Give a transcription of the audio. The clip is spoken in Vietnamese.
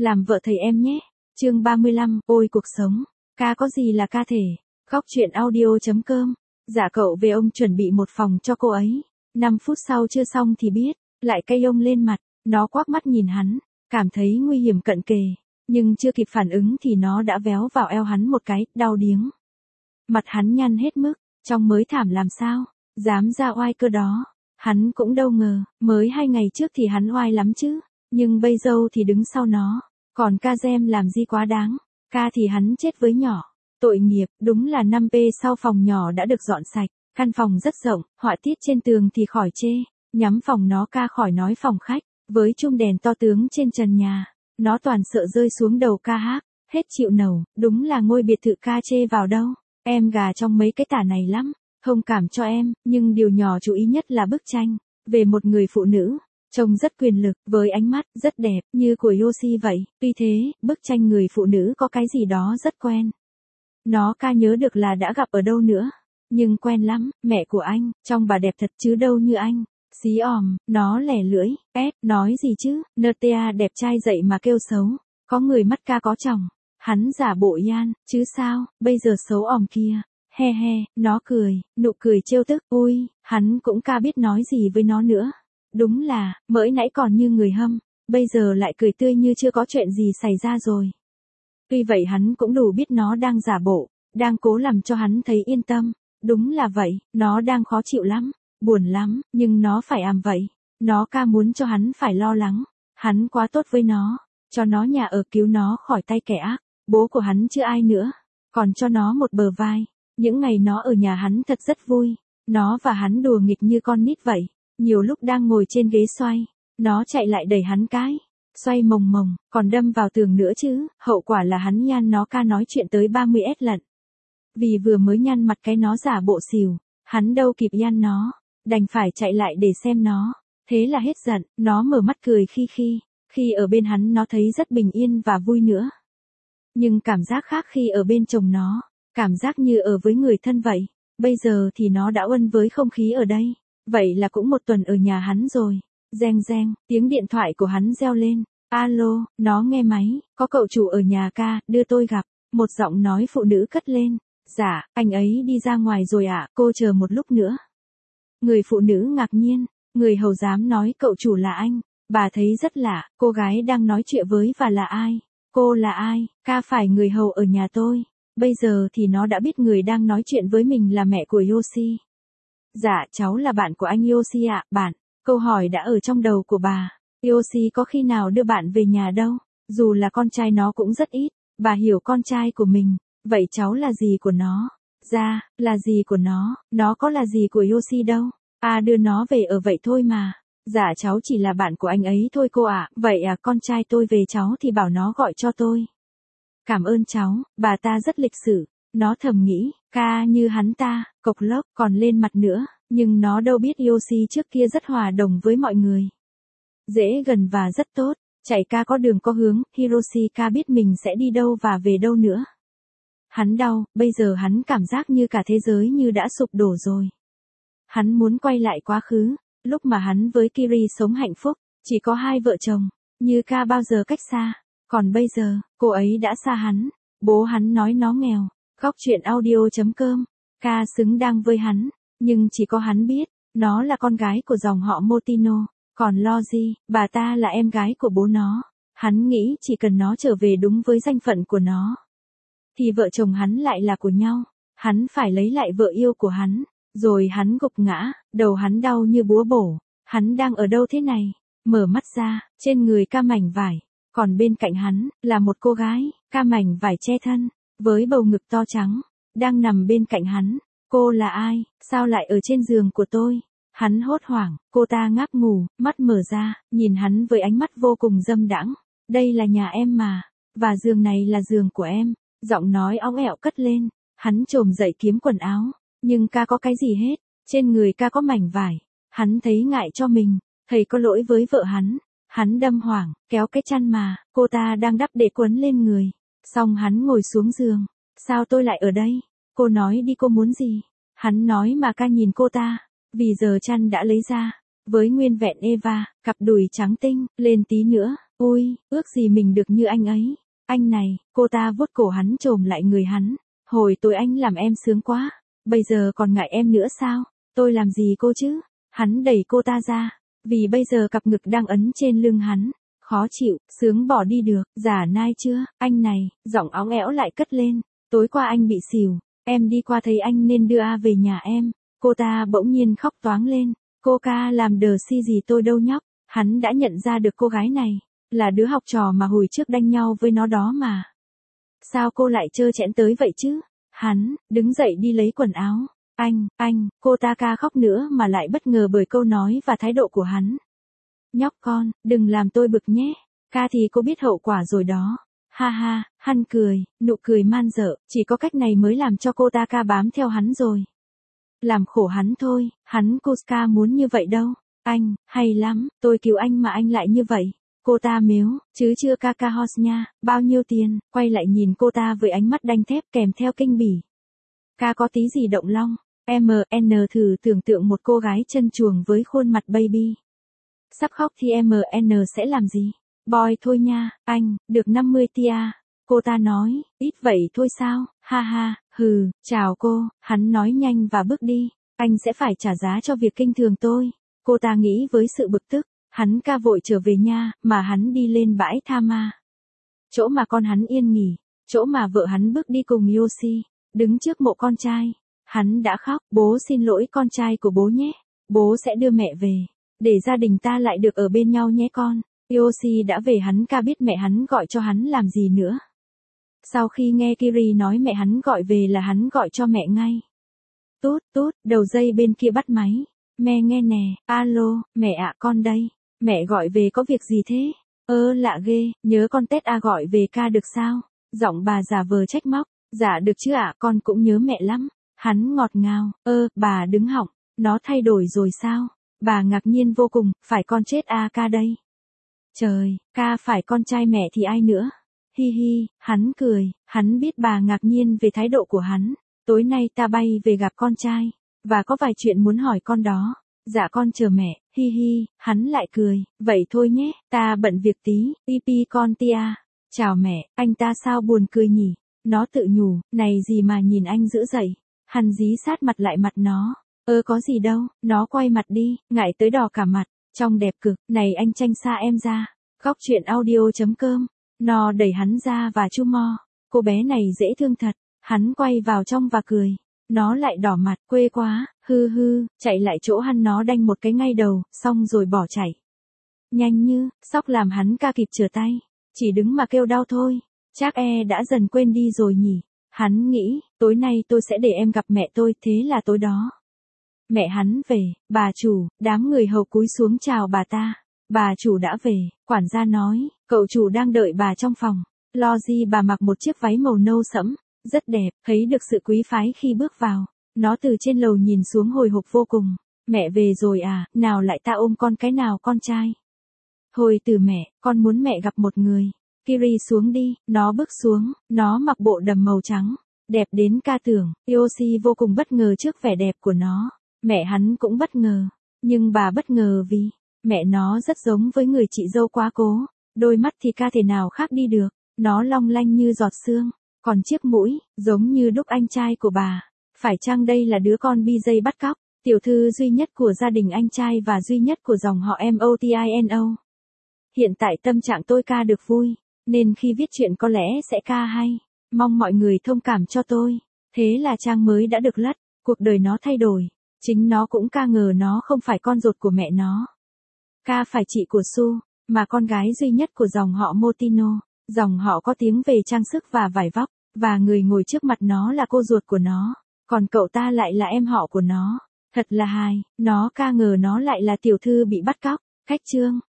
làm vợ thầy em nhé. Chương 35, ôi cuộc sống, ca có gì là ca thể. Góc truyện audio.com. Dạ cậu về ông chuẩn bị một phòng cho cô ấy. 5 phút sau chưa xong thì biết, lại cây ông lên mặt, nó quắc mắt nhìn hắn, cảm thấy nguy hiểm cận kề, nhưng chưa kịp phản ứng thì nó đã véo vào eo hắn một cái, đau điếng. Mặt hắn nhăn hết mức, trong mới thảm làm sao, dám ra oai cơ đó. Hắn cũng đâu ngờ, mới 2 ngày trước thì hắn oai lắm chứ, nhưng bây giờ thì đứng sau nó, còn ca gem làm gì quá đáng, ca thì hắn chết với nhỏ. Tội nghiệp, đúng là 5p sau phòng nhỏ đã được dọn sạch, căn phòng rất rộng, họa tiết trên tường thì khỏi chê, nhắm phòng nó ca khỏi nói phòng khách, với chum đèn to tướng trên trần nhà, nó toàn sợ rơi xuống đầu ca hát, hết chịu nầu, đúng là ngôi biệt thự ca chê vào đâu, em gà trong mấy cái tả này lắm, thông cảm cho em, nhưng điều nhỏ chú ý nhất là bức tranh, về một người phụ nữ, trông rất quyền lực, với ánh mắt rất đẹp, như của Yoshi vậy, tuy thế, bức tranh người phụ nữ có cái gì đó rất quen. Nó ca nhớ được là đã gặp ở đâu nữa. Nhưng quen lắm, mẹ của anh, trông bà đẹp thật chứ đâu như anh. Xí òm, nó lẻ lưỡi, nói gì chứ, NTA đẹp trai dậy mà kêu xấu. Có người mắt ca có chồng. Hắn giả bộ yan, chứ sao, bây giờ xấu òm kia. He he, nó cười, nụ cười trêu tức, ui, hắn cũng ca biết nói gì với nó nữa. Đúng là, mới nãy còn như người hâm, bây giờ lại cười tươi như chưa có chuyện gì xảy ra rồi. Tuy vậy hắn cũng đủ biết nó đang giả bộ, đang cố làm cho hắn thấy yên tâm. Đúng là vậy, nó đang khó chịu lắm, buồn lắm, nhưng nó phải vậy. Nó ca muốn cho hắn phải lo lắng. Hắn quá tốt với nó, cho nó nhà ở cứu nó khỏi tay kẻ ác. Bố của hắn chưa ai nữa, còn cho nó một bờ vai. Những ngày nó ở nhà hắn thật rất vui. Nó và hắn đùa nghịch như con nít vậy. Nhiều lúc đang ngồi trên ghế xoay, nó chạy lại đẩy hắn cái. Xoay mồng mồng, còn đâm vào tường nữa chứ, hậu quả là hắn nhăn nó ca nói chuyện tới 30s lận. Vì vừa mới nhăn mặt cái nó giả bộ xỉu, hắn đâu kịp nhăn nó, đành phải chạy lại để xem nó. Thế là hết giận, nó mở mắt cười khi ở bên hắn nó thấy rất bình yên và vui nữa. Nhưng cảm giác khác khi ở bên chồng nó, cảm giác như ở với người thân vậy. Bây giờ thì nó đã uân với không khí ở đây, vậy là cũng 1 tuần ở nhà hắn rồi. Reng reng, tiếng điện thoại của hắn reo lên. Alo, nó nghe máy, có cậu chủ ở nhà ca, đưa tôi gặp. Một giọng nói phụ nữ cất lên. Dạ, anh ấy đi ra ngoài rồi ạ, cô chờ một lúc nữa. Người phụ nữ ngạc nhiên, người hầu dám nói cậu chủ là anh. Bà thấy rất lạ, cô gái đang nói chuyện với và là ai? Cô là ai? Ca phải người hầu ở nhà tôi. Bây giờ thì nó đã biết người đang nói chuyện với mình là mẹ của Yoshi. Dạ, cháu là bạn của anh Yoshi ạ, bạn. Câu hỏi đã ở trong đầu của bà. Yoshi có khi nào đưa bạn về nhà đâu. Dù là con trai nó cũng rất ít. Bà hiểu con trai của mình. Vậy cháu là gì của nó? Dạ, là gì của nó có là gì của Yoshi đâu. Đưa nó về ở vậy thôi mà. Dạ cháu chỉ là bạn của anh ấy thôi cô ạ. Vậy con trai tôi về cháu thì bảo nó gọi cho tôi. Cảm ơn cháu, bà ta rất lịch sự. Nó thầm nghĩ, ca như hắn ta, cộc lốc còn lên mặt nữa. Nhưng nó đâu biết Yoshi trước kia rất hòa đồng với mọi người. Dễ gần và rất tốt, chạy ca có đường có hướng, Hiroshi ca biết mình sẽ đi đâu và về đâu nữa. Hắn đau, bây giờ hắn cảm giác như cả thế giới như đã sụp đổ rồi. Hắn muốn quay lại quá khứ, lúc mà hắn với Kiri sống hạnh phúc, chỉ có 2 vợ chồng, như ca bao giờ cách xa. Còn bây giờ, cô ấy đã xa hắn, bố hắn nói nó nghèo. Góc truyện audio.com, ca xứng đáng với hắn. Nhưng chỉ có hắn biết, nó là con gái của dòng họ Motino, còn lo gì, bà ta là em gái của bố nó. Hắn nghĩ chỉ cần nó trở về đúng với danh phận của nó, thì vợ chồng hắn lại là của nhau. Hắn phải lấy lại vợ yêu của hắn. Rồi hắn gục ngã, đầu hắn đau như búa bổ. Hắn đang ở đâu thế này? Mở mắt ra, trên người ca mảnh vải. Còn bên cạnh hắn, là một cô gái, ca mảnh vải che thân, với bầu ngực to trắng, đang nằm bên cạnh hắn. Cô là ai? Sao lại ở trên giường của tôi? Hắn hốt hoảng, cô ta ngáp ngủ, mắt mở ra, nhìn hắn với ánh mắt vô cùng dâm đãng. Đây là nhà em mà, và giường này là giường của em. Giọng nói óng ẹo cất lên, hắn chồm dậy kiếm quần áo, nhưng ca có cái gì hết, trên người ca có mảnh vải. Hắn thấy ngại cho mình, thầy có lỗi với vợ hắn. Hắn đâm hoảng, kéo cái chăn mà cô ta đang đắp để quấn lên người. Xong hắn ngồi xuống giường. Sao tôi lại ở đây? Cô nói đi, cô muốn gì? Hắn nói mà ca nhìn cô ta, vì giờ chăn đã lấy ra, với nguyên vẹn Eva, cặp đùi trắng tinh, lên tí nữa, Ôi, ước gì mình được như anh ấy. Anh này, cô ta vuốt cổ hắn chồm lại người hắn. Hồi tối anh làm em sướng quá. Bây giờ còn ngại em nữa sao? Tôi làm gì cô chứ? Hắn đẩy cô ta ra. Vì bây giờ cặp ngực đang ấn trên lưng hắn. Khó chịu, sướng bỏ đi được. Giả nai chưa? Anh này, giọng óng ẽo lại cất lên. Tối qua anh bị xỉu. Em đi qua thấy anh nên đưa A về nhà em. Cô ta bỗng nhiên khóc toáng lên. Cô ca làm đờ si gì tôi đâu nhóc. Hắn đã nhận ra được cô gái này. Là đứa học trò mà hồi trước đánh nhau với nó đó mà. Sao cô lại trơ trẽn tới vậy chứ? Hắn, đứng dậy đi lấy quần áo. Anh, cô ta ca khóc nữa mà lại bất ngờ bởi câu nói và thái độ của hắn. Nhóc con, đừng làm tôi bực nhé. Ca thì cô biết hậu quả rồi đó. Ha ha, hắn cười, nụ cười man dợ, chỉ có cách này mới làm cho cô ta ca bám theo hắn rồi. Làm khổ hắn thôi, hắn Kuska muốn như vậy đâu. Anh, hay lắm, tôi cứu anh mà anh lại như vậy. Cô ta mếu, chứ chưa ca hos nha, bao nhiêu tiền, quay lại nhìn cô ta với ánh mắt đanh thép kèm theo kinh bỉ. Ca có tí gì động long, MN thử tưởng tượng một cô gái chân chuồng với khuôn mặt baby. Sắp khóc thì MN sẽ làm gì? Boy thôi nha, anh, được 50 tia. Cô ta nói, ít vậy thôi sao, ha ha, hừ, chào cô, hắn nói nhanh và bước đi. Anh sẽ phải trả giá cho việc kinh thường tôi. Cô ta nghĩ với sự bực tức. Hắn ca vội trở về nhà, mà hắn đi lên bãi tha ma. Chỗ mà con hắn yên nghỉ, chỗ mà vợ hắn bước đi cùng Yoshi, đứng trước mộ con trai. Hắn đã khóc, bố xin lỗi con trai của bố nhé, bố sẽ đưa mẹ về, để gia đình ta lại được ở bên nhau nhé con. Yoshi đã về hắn ca biết mẹ hắn gọi cho hắn làm gì nữa. Sau khi nghe Kiri nói mẹ hắn gọi về là hắn gọi cho mẹ ngay. Tút, đầu dây bên kia bắt máy. Mẹ nghe nè, alo, mẹ ạ con đây. Mẹ gọi về có việc gì thế? Lạ ghê, nhớ con Tết gọi về ca được sao? Giọng bà giả vờ trách móc. Dạ được chứ ạ, con cũng nhớ mẹ lắm. Hắn ngọt ngào, bà đứng họng, nó thay đổi rồi sao? Bà ngạc nhiên vô cùng, phải con chết ca đây. Trời, ca phải con trai mẹ thì ai nữa? Hi hi, hắn cười, hắn biết bà ngạc nhiên về thái độ của hắn. Tối nay ta bay về gặp con trai, và có vài chuyện muốn hỏi con đó. Dạ con chờ mẹ, hi hi, hắn lại cười, vậy thôi nhé, ta bận việc tí, pipi con tia. Chào mẹ, anh ta sao buồn cười nhỉ? Nó tự nhủ, này gì mà nhìn anh dữ dậy. Hắn dí sát mặt lại mặt nó. Có gì đâu, nó quay mặt đi, ngại tới đỏ cả mặt, trông đẹp cực, này anh tranh xa em ra. Góc chuyện audio.com, nó đẩy hắn ra và chu mo. Cô bé này dễ thương thật, hắn quay vào trong và cười. Nó lại đỏ mặt, quê quá, hư, chạy lại chỗ hắn nó đanh một cái ngay đầu, xong rồi bỏ chạy. Nhanh như, sóc làm hắn ca kịp trở tay, chỉ đứng mà kêu đau thôi, chắc đã dần quên đi rồi nhỉ. Hắn nghĩ, tối nay tôi sẽ để em gặp mẹ tôi, thế là tối đó. Mẹ hắn về, bà chủ, đám người hầu cúi xuống chào bà ta. Bà chủ đã về, quản gia nói, cậu chủ đang đợi bà trong phòng. Lo gì bà mặc một chiếc váy màu nâu sẫm. Rất đẹp, thấy được sự quý phái khi bước vào. Nó từ trên lầu nhìn xuống hồi hộp vô cùng. Mẹ về rồi à, nào lại ta ôm con cái nào con trai. Hồi từ mẹ, con muốn mẹ gặp một người. Kiri xuống đi, nó bước xuống, nó mặc bộ đầm màu trắng. Đẹp đến ca tưởng, Yoshi vô cùng bất ngờ trước vẻ đẹp của nó. Mẹ hắn cũng bất ngờ. Nhưng bà bất ngờ vì, mẹ nó rất giống với người chị dâu quá cố. Đôi mắt thì ca thể nào khác đi được. Nó long lanh như giọt sương. Còn chiếc mũi, giống như đúc anh trai của bà. Phải chăng đây là đứa con BJ bắt cóc, tiểu thư duy nhất của gia đình anh trai và duy nhất của dòng họ Motino? Hiện tại tâm trạng tôi ca được vui, nên khi viết chuyện có lẽ sẽ ca hay. Mong mọi người thông cảm cho tôi. Thế là trang mới đã được lất, cuộc đời nó thay đổi. Chính nó cũng ca ngờ nó không phải con ruột của mẹ nó. Ca phải chị của Su, mà con gái duy nhất của dòng họ Motino. Dòng họ có tiếng về trang sức và vải vóc, và người ngồi trước mặt nó là cô ruột của nó, còn cậu ta lại là em họ của nó. Thật là hài, nó ca ngờ nó lại là tiểu thư bị bắt cóc. Khách trương.